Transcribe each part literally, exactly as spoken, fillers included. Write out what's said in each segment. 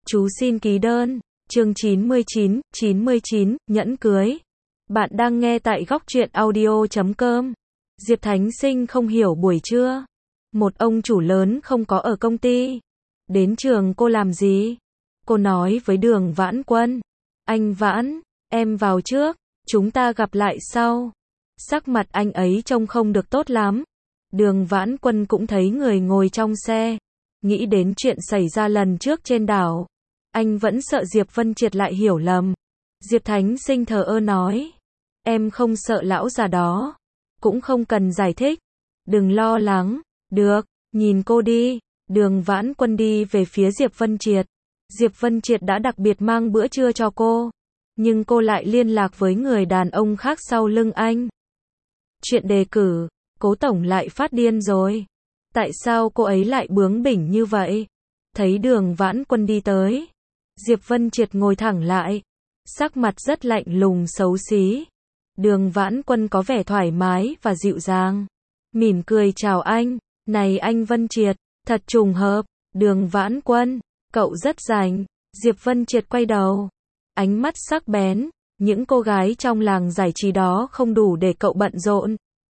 Chú xin ký đơn. Chương chín mươi chín, chín mươi chín, nhẫn cưới. Bạn đang nghe tại góc truyện audio chấm com. Diệp Thánh Sinh không hiểu buổi trưa. Một ông chủ lớn không có ở công ty. Đến trường cô làm gì? Cô nói với Đường Vãn Quân. Anh Vãn, em vào trước, chúng ta gặp lại sau. Sắc mặt anh ấy trông không được tốt lắm. Đường Vãn Quân cũng thấy người ngồi trong xe. Nghĩ đến chuyện xảy ra lần trước trên đảo. Anh vẫn sợ Diệp Vân Triệt lại hiểu lầm. Diệp Thánh Sinh thờ ơ nói. Em không sợ lão già đó. Cũng không cần giải thích. Đừng lo lắng. Được, nhìn cô đi. Đường Vãn Quân đi về phía Diệp Vân Triệt. Diệp Vân Triệt đã đặc biệt mang bữa trưa cho cô. Nhưng cô lại liên lạc với người đàn ông khác sau lưng anh. Chuyện đề cử, Cố Tổng lại phát điên rồi. Tại sao cô ấy lại bướng bỉnh như vậy? Thấy Đường Vãn Quân đi tới. Diệp Vân Triệt ngồi thẳng lại. Sắc mặt rất lạnh lùng xấu xí. Đường Vãn Quân có vẻ thoải mái và dịu dàng. Mỉm cười chào anh. Này anh Vân Triệt, thật trùng hợp. Đường Vãn Quân, cậu rất rảnh. Diệp Vân Triệt quay đầu. Ánh mắt sắc bén. Những cô gái trong làng giải trí đó không đủ để cậu bận rộn.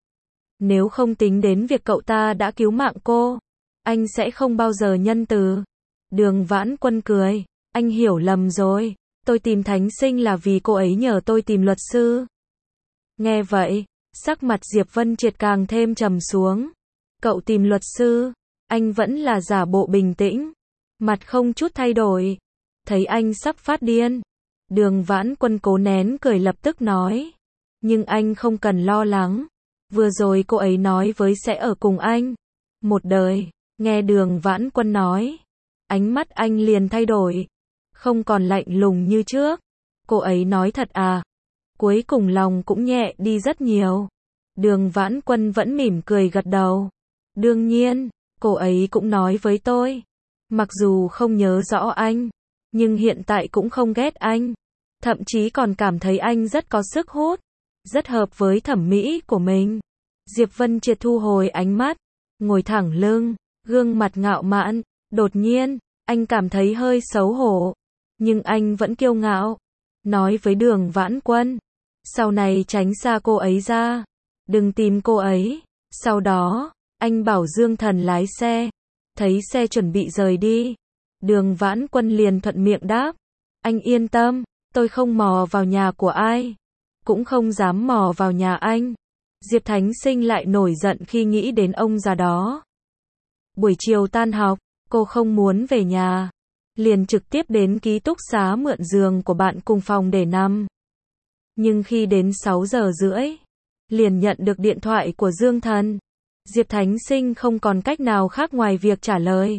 Nếu không tính đến việc cậu ta đã cứu mạng cô, anh sẽ không bao giờ nhân từ. Đường Vãn Quân cười. Anh hiểu lầm rồi. Tôi tìm Thánh Sinh là vì cô ấy nhờ tôi tìm luật sư. Nghe vậy, sắc mặt Diệp Vân Triệt càng thêm trầm xuống. Cậu tìm luật sư? Anh vẫn là giả bộ bình tĩnh. Mặt không chút thay đổi. Thấy anh sắp phát điên. Đường Vãn Quân cố nén cười lập tức nói. Nhưng anh không cần lo lắng. Vừa rồi cô ấy nói với sẽ ở cùng anh. Một đời. Nghe Đường Vãn Quân nói. Ánh mắt anh liền thay đổi. Không còn lạnh lùng như trước. Cô ấy nói thật à? Cuối cùng lòng cũng nhẹ đi rất nhiều. Đường Vãn Quân vẫn mỉm cười gật đầu. Đương nhiên, cô ấy cũng nói với tôi. Mặc dù không nhớ rõ anh, nhưng hiện tại cũng không ghét anh. Thậm chí còn cảm thấy anh rất có sức hút. Rất hợp với thẩm mỹ của mình. Diệp Vân Triệt thu hồi ánh mắt. Ngồi thẳng lưng, gương mặt ngạo mạn. Đột nhiên, anh cảm thấy hơi xấu hổ. Nhưng anh vẫn kiêu ngạo. Nói với Đường Vãn Quân. Sau này tránh xa cô ấy ra. Đừng tìm cô ấy. Sau đó, anh bảo Dương Thần lái xe. Thấy xe chuẩn bị rời đi. Đường Vãn Quân liền thuận miệng đáp. Anh yên tâm, tôi không mò vào nhà của ai. Cũng không dám mò vào nhà anh. Diệp Thánh Sinh lại nổi giận khi nghĩ đến ông già đó. Buổi chiều tan học, cô không muốn về nhà. Liền trực tiếp đến ký túc xá mượn giường của bạn cùng phòng để nằm. Nhưng khi đến sáu giờ rưỡi, liền nhận được điện thoại của Dương Thần. Diệp Thánh Sinh không còn cách nào khác ngoài việc trả lời.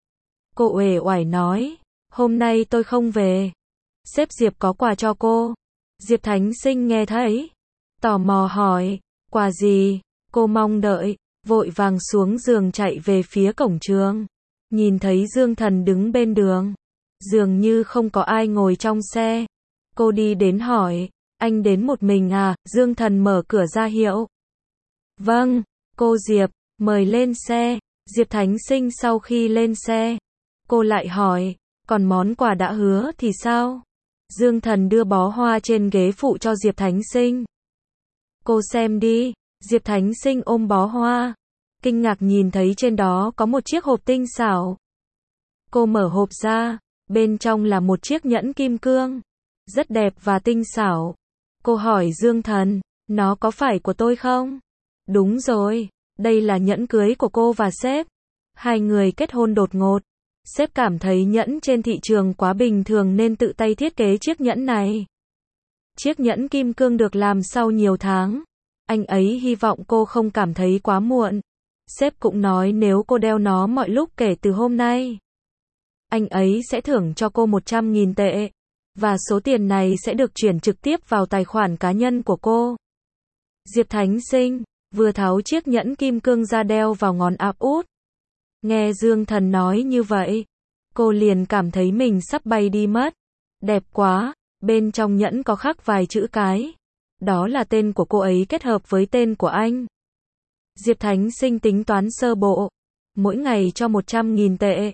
Cô uể oải nói, hôm nay tôi không về. Sếp Diệp có quà cho cô. Diệp Thánh Sinh nghe thấy, tò mò hỏi, quà gì? Cô mong đợi, vội vàng xuống giường chạy về phía cổng trường. Nhìn thấy Dương Thần đứng bên đường. Dường như không có ai ngồi trong xe. Cô đi đến hỏi, anh đến một mình à? Dương Thần mở cửa ra hiệu. Vâng, cô Diệp, mời lên xe. Diệp Thánh Sinh sau khi lên xe. Cô lại hỏi, còn món quà đã hứa thì sao? Dương Thần đưa bó hoa trên ghế phụ cho Diệp Thánh Sinh. Cô xem đi. Diệp Thánh Sinh ôm bó hoa. Kinh ngạc nhìn thấy trên đó có một chiếc hộp tinh xảo. Cô mở hộp ra. Bên trong là một chiếc nhẫn kim cương. Rất đẹp và tinh xảo. Cô hỏi Dương Thần, nó có phải của tôi không? Đúng rồi, đây là nhẫn cưới của cô và sếp. Hai người kết hôn đột ngột. Sếp cảm thấy nhẫn trên thị trường quá bình thường nên tự tay thiết kế chiếc nhẫn này. Chiếc nhẫn kim cương được làm sau nhiều tháng. Anh ấy hy vọng cô không cảm thấy quá muộn. Sếp cũng nói nếu cô đeo nó mọi lúc kể từ hôm nay, anh ấy sẽ thưởng cho cô một trăm nghìn tệ. Và số tiền này sẽ được chuyển trực tiếp vào tài khoản cá nhân của cô. Diệp Thánh Sinh vừa tháo chiếc nhẫn kim cương ra đeo vào ngón áp út. Nghe Dương Thần nói như vậy, cô liền cảm thấy mình sắp bay đi mất. Đẹp quá, bên trong nhẫn có khắc vài chữ cái. Đó là tên của cô ấy kết hợp với tên của anh. Diệp Thánh Sinh tính toán sơ bộ. Mỗi ngày cho một trăm nghìn tệ.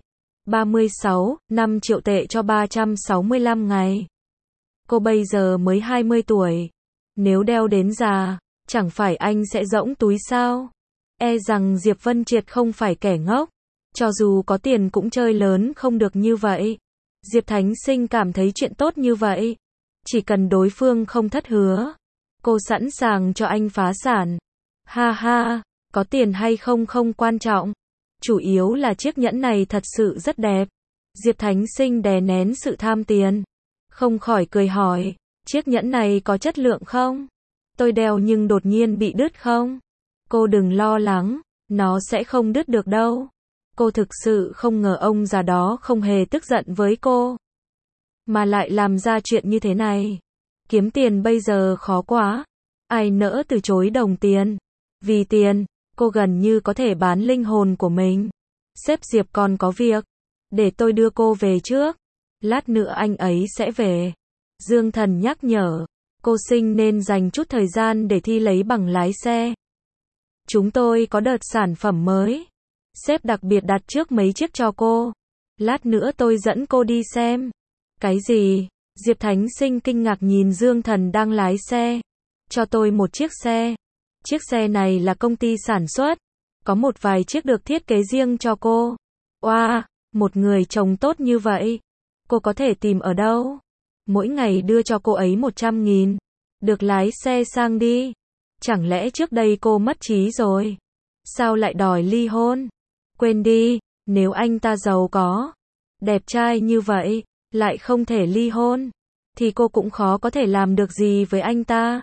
ba mươi sáu, năm triệu tệ cho ba trăm sáu mươi lăm ngày. Cô bây giờ mới hai mươi tuổi. Nếu đeo đến già, chẳng phải anh sẽ rỗng túi sao? E rằng Diệp Vân Triệt không phải kẻ ngốc. Cho dù có tiền cũng chơi lớn không được như vậy. Diệp Thánh Sinh cảm thấy chuyện tốt như vậy. Chỉ cần đối phương không thất hứa. Cô sẵn sàng cho anh phá sản. Ha ha, có tiền hay không không quan trọng. Chủ yếu là chiếc nhẫn này thật sự rất đẹp. Diệp Thánh Sinh đè nén sự tham tiền. Không khỏi cười hỏi, chiếc nhẫn này có chất lượng không? Tôi đeo nhưng đột nhiên bị đứt không? Cô đừng lo lắng, nó sẽ không đứt được đâu. Cô thực sự không ngờ ông già đó không hề tức giận với cô. Mà lại làm ra chuyện như thế này. Kiếm tiền bây giờ khó quá. Ai nỡ từ chối đồng tiền. Vì tiền, cô gần như có thể bán linh hồn của mình. Sếp Diệp còn có việc. Để tôi đưa cô về trước. Lát nữa anh ấy sẽ về. Dương Thần nhắc nhở. Cô Sinh nên dành chút thời gian để thi lấy bằng lái xe. Chúng tôi có đợt sản phẩm mới. Sếp đặc biệt đặt trước mấy chiếc cho cô. Lát nữa tôi dẫn cô đi xem. Cái gì? Diệp Thánh Sinh kinh ngạc nhìn Dương Thần đang lái xe. Cho tôi một chiếc xe. Chiếc xe này là công ty sản xuất. Có một vài chiếc được thiết kế riêng cho cô. Oa, wow, một người chồng tốt như vậy. Cô có thể tìm ở đâu? Mỗi ngày đưa cho cô ấy một trăm nghìn. Được lái xe sang đi. Chẳng lẽ trước đây cô mất trí rồi? Sao lại đòi ly hôn? Quên đi, nếu anh ta giàu có, đẹp trai như vậy, lại không thể ly hôn, thì cô cũng khó có thể làm được gì với anh ta.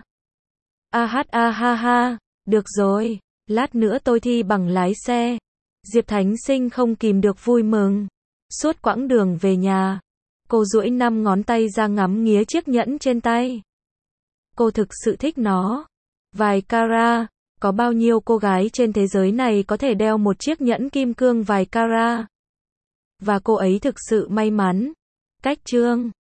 A hát a ha ha, được rồi, lát nữa tôi thi bằng lái xe. Diệp Thánh Sinh không kìm được vui mừng. Suốt quãng đường về nhà, cô duỗi năm ngón tay ra ngắm nghía chiếc nhẫn trên tay. Cô thực sự thích nó. Vài carat, có bao nhiêu cô gái trên thế giới này có thể đeo một chiếc nhẫn kim cương vài carat. Và cô ấy thực sự may mắn. Cách chương